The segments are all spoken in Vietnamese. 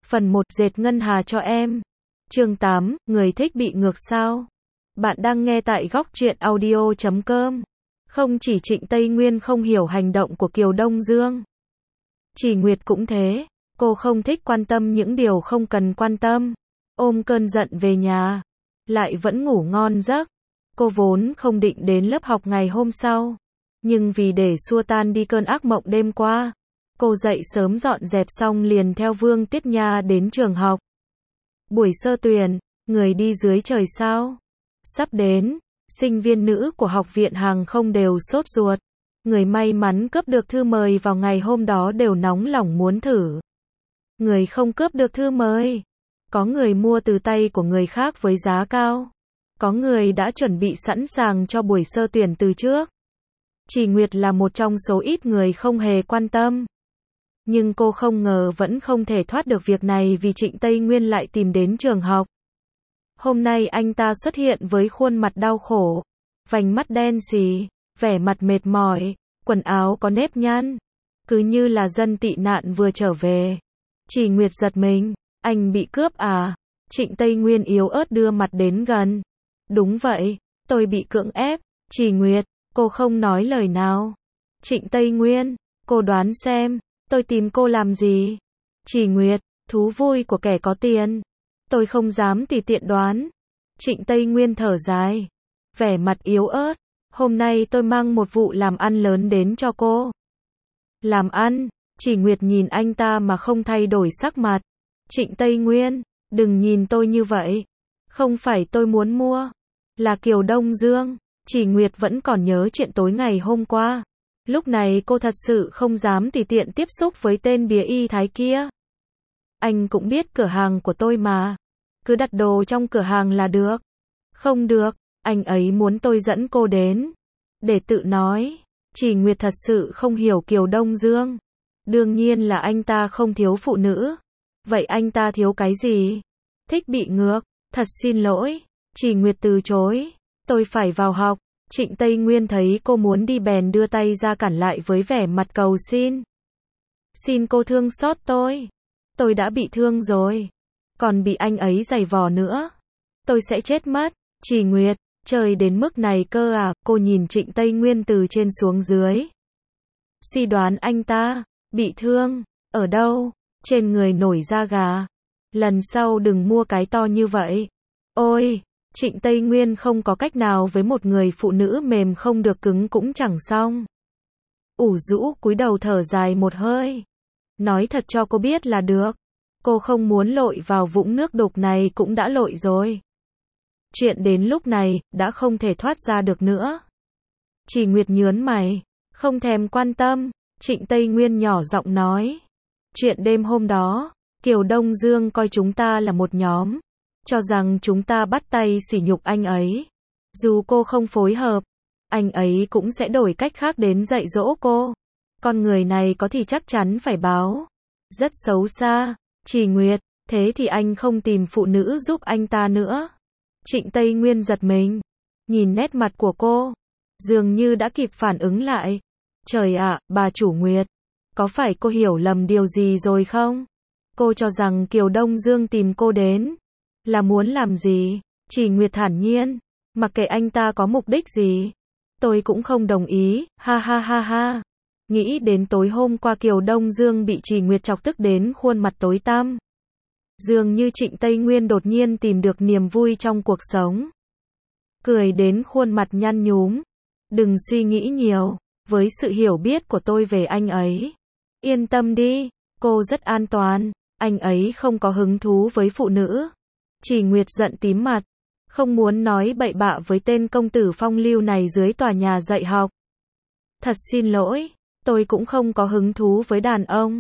Phần 1 dệt ngân hà cho em. Chương 8, người thích bị ngược sao? Bạn đang nghe tại góc truyện audio.com. Không chỉ Trịnh Tây Nguyên không hiểu hành động của Kiều Đông Dương. Chỉ Nguyệt cũng thế, cô không thích quan tâm những điều không cần quan tâm. Ôm cơn giận về nhà, lại vẫn ngủ ngon giấc. Cô vốn không định đến lớp học ngày hôm sau, nhưng vì để xua tan đi cơn ác mộng đêm qua, cô dậy sớm dọn dẹp xong liền theo Vương Tiết Nha đến trường học. Buổi sơ tuyển, người đi dưới trời sao? Sắp đến, sinh viên nữ của Học viện Hàng không đều sốt ruột. Người may mắn cướp được thư mời vào ngày hôm đó đều nóng lòng muốn thử. Người không cướp được thư mời, có người mua từ tay của người khác với giá cao. Có người đã chuẩn bị sẵn sàng cho buổi sơ tuyển từ trước. Chỉ Nguyệt là một trong số ít người không hề quan tâm. Nhưng cô không ngờ vẫn không thể thoát được việc này vì Trịnh Tây Nguyên lại tìm đến trường học. Hôm nay anh ta xuất hiện với khuôn mặt đau khổ, vành mắt đen xì, vẻ mặt mệt mỏi, quần áo có nếp nhăn, cứ như là dân tị nạn vừa trở về. Chỉ Nguyệt giật mình, anh bị cướp à? Trịnh Tây Nguyên yếu ớt đưa mặt đến gần. Đúng vậy, tôi bị cưỡng ép. Chỉ Nguyệt, cô không nói lời nào. Trịnh Tây Nguyên, cô đoán xem, tôi tìm cô làm gì? Chỉ Nguyệt, thú vui của kẻ có tiền. Tôi không dám tùy tiện đoán. Trịnh Tây Nguyên thở dài, vẻ mặt yếu ớt. Hôm nay tôi mang một vụ làm ăn lớn đến cho cô. Làm ăn? Chỉ Nguyệt nhìn anh ta mà không thay đổi sắc mặt. Trịnh Tây Nguyên, đừng nhìn tôi như vậy. Không phải tôi muốn mua, là Kiều Đông Dương. Chỉ Nguyệt vẫn còn nhớ chuyện tối ngày hôm qua. Lúc này cô thật sự không dám tùy tiện tiếp xúc với tên bìa y thái kia. Anh cũng biết cửa hàng của tôi mà. Cứ đặt đồ trong cửa hàng là được. Không được, anh ấy muốn tôi dẫn cô đến. Để tự nói. Chỉ Nguyệt thật sự không hiểu Kiều Đông Dương. Đương nhiên là anh ta không thiếu phụ nữ. Vậy anh ta thiếu cái gì? Thích bị ngược. Thật xin lỗi. Chỉ Nguyệt từ chối. Tôi phải vào học. Trịnh Tây Nguyên thấy cô muốn đi bèn đưa tay ra cản lại với vẻ mặt cầu xin. Xin cô thương xót tôi. Tôi đã bị thương rồi. Còn bị anh ấy giày vò nữa. Tôi sẽ chết mất. Chỉ Nguyệt, trời đến mức này cơ à? Cô nhìn Trịnh Tây Nguyên từ trên xuống dưới. Suy đoán anh ta bị thương. Ở đâu? Trên người nổi da gà. Lần sau đừng mua cái to như vậy. Ôi! Trịnh Tây Nguyên không có cách nào với một người phụ nữ mềm không được cứng cũng chẳng xong. Ủ rũ cúi đầu thở dài một hơi. Nói thật cho cô biết là được. Cô không muốn lội vào vũng nước đục này cũng đã lội rồi. Chuyện đến lúc này, đã không thể thoát ra được nữa. Chỉ Nguyệt nhớn mày, không thèm quan tâm. Trịnh Tây Nguyên nhỏ giọng nói. Chuyện đêm hôm đó, Kiều Đông Dương coi chúng ta là một nhóm. Cho rằng chúng ta bắt tay sỉ nhục anh ấy. Dù cô không phối hợp, anh ấy cũng sẽ đổi cách khác đến dạy dỗ cô. Con người này có thì chắc chắn phải báo. Rất xấu xa. Chỉ Nguyệt, thế thì anh không tìm phụ nữ giúp anh ta nữa. Trịnh Tây Nguyên giật mình. Nhìn nét mặt của cô, dường như đã kịp phản ứng lại. Trời ạ, bà chủ Nguyệt, có phải cô hiểu lầm điều gì rồi không? Cô cho rằng Kiều Đông Dương tìm cô đến là muốn làm gì? Chỉ Nguyệt thản nhiên, mặc kệ anh ta có mục đích gì, tôi cũng không đồng ý. Ha ha ha ha. Nghĩ đến tối hôm qua Kiều Đông Dương bị Chỉ Nguyệt chọc tức đến khuôn mặt tối tăm. Dường như Trịnh Tây Nguyên đột nhiên tìm được niềm vui trong cuộc sống. Cười đến khuôn mặt nhăn nhúm. Đừng suy nghĩ nhiều, với sự hiểu biết của tôi về anh ấy. Yên tâm đi, cô rất an toàn, anh ấy không có hứng thú với phụ nữ. Chỉ Nguyệt giận tím mặt, không muốn nói bậy bạ với tên công tử phong lưu này dưới tòa nhà dạy học. Thật xin lỗi, tôi cũng không có hứng thú với đàn ông.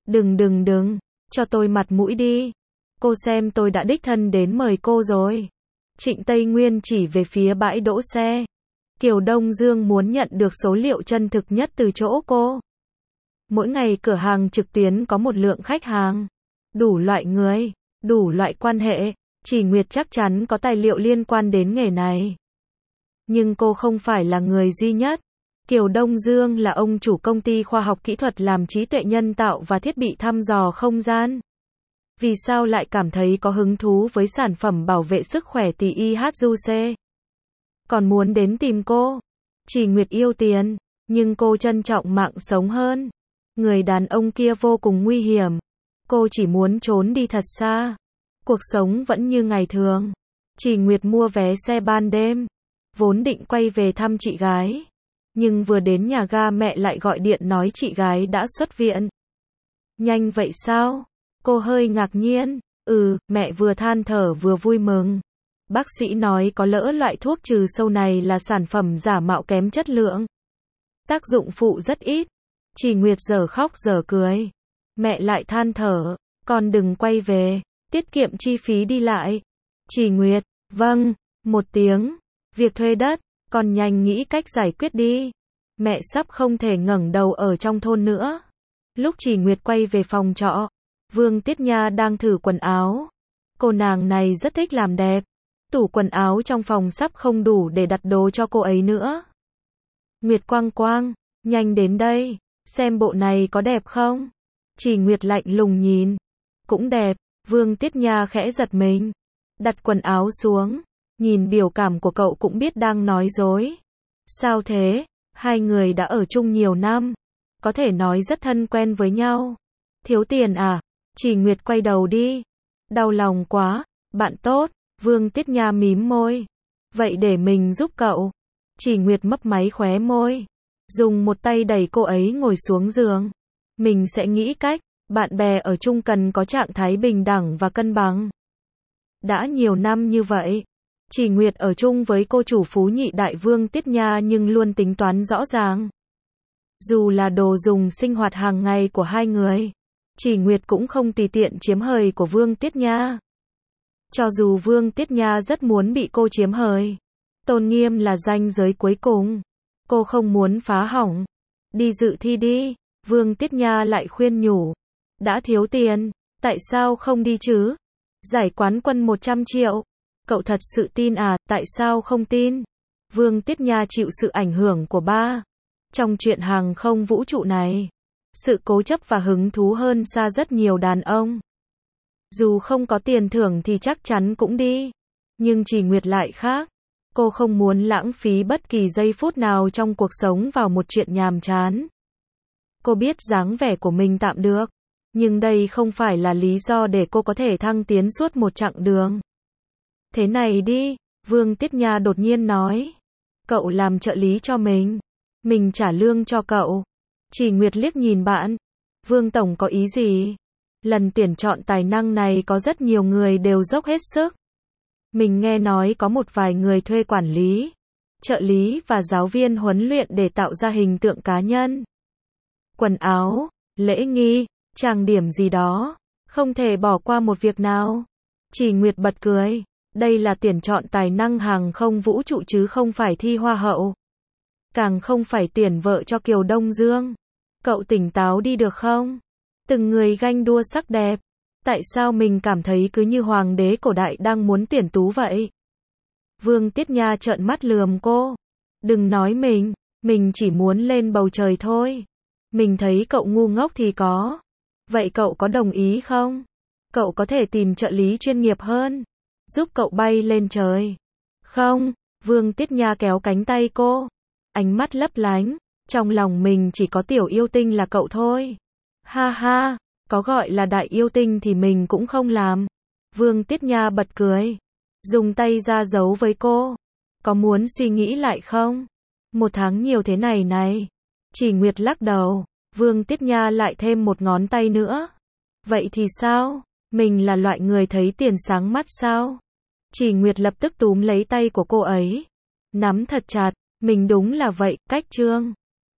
Đừng, cho tôi mặt mũi đi. Cô xem tôi đã đích thân đến mời cô rồi. Trịnh Tây Nguyên chỉ về phía bãi đỗ xe. Kiều Đông Dương muốn nhận được số liệu chân thực nhất từ chỗ cô. Mỗi ngày cửa hàng trực tuyến có một lượng khách hàng. Đủ loại người, đủ loại quan hệ. Chỉ Nguyệt chắc chắn có tài liệu liên quan đến nghề này. Nhưng cô không phải là người duy nhất. Kiều Đông Dương là ông chủ công ty khoa học kỹ thuật làm trí tuệ nhân tạo và thiết bị thăm dò không gian. Vì sao lại cảm thấy có hứng thú với sản phẩm bảo vệ sức khỏe tỷ IHUC? Còn muốn đến tìm cô? Chỉ Nguyệt yêu tiền, nhưng cô trân trọng mạng sống hơn. Người đàn ông kia vô cùng nguy hiểm. Cô chỉ muốn trốn đi thật xa. Cuộc sống vẫn như ngày thường. Chỉ Nguyệt mua vé xe ban đêm. Vốn định quay về thăm chị gái. Nhưng vừa đến nhà ga mẹ lại gọi điện nói chị gái đã xuất viện. Nhanh vậy sao? Cô hơi ngạc nhiên. Mẹ vừa than thở vừa vui mừng. Bác sĩ nói có lỡ loại thuốc trừ sâu này là sản phẩm giả mạo kém chất lượng. Tác dụng phụ rất ít. Chỉ Nguyệt giờ khóc giờ cười. Mẹ lại than thở, con đừng quay về, tiết kiệm chi phí đi lại. Chỉ Nguyệt, vâng, một tiếng. Việc thuê đất, con nhanh nghĩ cách giải quyết đi. Mẹ sắp không thể ngẩng đầu ở trong thôn nữa. Lúc Chỉ Nguyệt quay về phòng trọ, Vương Tiết Nha đang thử quần áo. Cô nàng này rất thích làm đẹp. Tủ quần áo trong phòng sắp không đủ để đặt đồ cho cô ấy nữa. Nguyệt Quang Quang, nhanh đến đây, xem bộ này có đẹp không? Chỉ Nguyệt lạnh lùng nhìn. Cũng đẹp. Vương Tiết Nha khẽ giật mình. Đặt quần áo xuống. Nhìn biểu cảm của cậu cũng biết đang nói dối. Sao thế? Hai người đã ở chung nhiều năm. Có thể nói rất thân quen với nhau. Thiếu tiền à? Chỉ Nguyệt quay đầu đi. Đau lòng quá. Bạn tốt. Vương Tiết Nha mím môi. Vậy để mình giúp cậu. Chỉ Nguyệt mấp máy khóe môi. Dùng một tay đẩy cô ấy ngồi xuống giường. Mình sẽ nghĩ cách. Bạn bè ở chung cần có trạng thái bình đẳng và cân bằng. Đã nhiều năm như vậy. Chỉ Nguyệt ở chung với cô chủ phú nhị đại Vương Tiết Nha nhưng luôn tính toán rõ ràng. Dù là đồ dùng sinh hoạt hàng ngày của hai người, Chỉ Nguyệt cũng không tùy tiện chiếm hời của Vương Tiết Nha. Cho dù Vương Tiết Nha rất muốn bị cô chiếm hời, tôn nghiêm là ranh giới cuối cùng. Cô không muốn phá hỏng. Đi dự thi đi. Vương Tiết Nha lại khuyên nhủ. Đã thiếu tiền, tại sao không đi chứ? Giải quán quân 100 triệu. Cậu thật sự tin à, tại sao không tin? Vương Tiết Nha chịu sự ảnh hưởng của ba. Trong chuyện hàng không vũ trụ này, sự cố chấp và hứng thú hơn xa rất nhiều đàn ông. Dù không có tiền thưởng thì chắc chắn cũng đi. Nhưng Chỉ Nguyệt lại khác. Cô không muốn lãng phí bất kỳ giây phút nào trong cuộc sống vào một chuyện nhàm chán. Cô biết dáng vẻ của mình tạm được. Nhưng đây không phải là lý do để cô có thể thăng tiến suốt một chặng đường. Thế này đi, Vương Tiết Nha đột nhiên nói. Cậu làm trợ lý cho mình trả lương cho cậu. Chỉ Nguyệt liếc nhìn bạn. Vương Tổng có ý gì? Lần tuyển chọn tài năng này có rất nhiều người đều dốc hết sức. Mình nghe nói có một vài người thuê quản lý, trợ lý và giáo viên huấn luyện để tạo ra hình tượng cá nhân. Quần áo, lễ nghi, trang điểm gì đó, không thể bỏ qua một việc nào. Chỉ Nguyệt bật cười. Đây là tuyển chọn tài năng hàng không vũ trụ chứ không phải thi hoa hậu. Càng không phải tuyển vợ cho Kiều Đông Dương. Cậu tỉnh táo đi được không? Từng người ganh đua sắc đẹp. Tại sao mình cảm thấy cứ như hoàng đế cổ đại đang muốn tuyển tú vậy? Vương Tiết Nha trợn mắt lườm cô. Đừng nói mình chỉ muốn lên bầu trời thôi. Mình thấy cậu ngu ngốc thì có. Vậy cậu có đồng ý không? Cậu có thể tìm trợ lý chuyên nghiệp hơn, giúp cậu bay lên trời. Không, Vương Tiết Nha kéo cánh tay cô. Ánh mắt lấp lánh. Trong lòng mình chỉ có tiểu yêu tinh là cậu thôi. Ha ha, có gọi là đại yêu tinh thì mình cũng không làm. Vương Tiết Nha bật cười. Dùng tay ra dấu với cô. Có muốn suy nghĩ lại không? 1 tháng nhiều thế này. Chỉ Nguyệt lắc đầu. Vương Tiết Nha lại thêm một ngón tay nữa. Vậy thì sao? Mình là loại người thấy tiền sáng mắt sao? Chỉ Nguyệt lập tức túm lấy tay của cô ấy. Nắm thật chặt. Mình đúng là vậy, cách trương.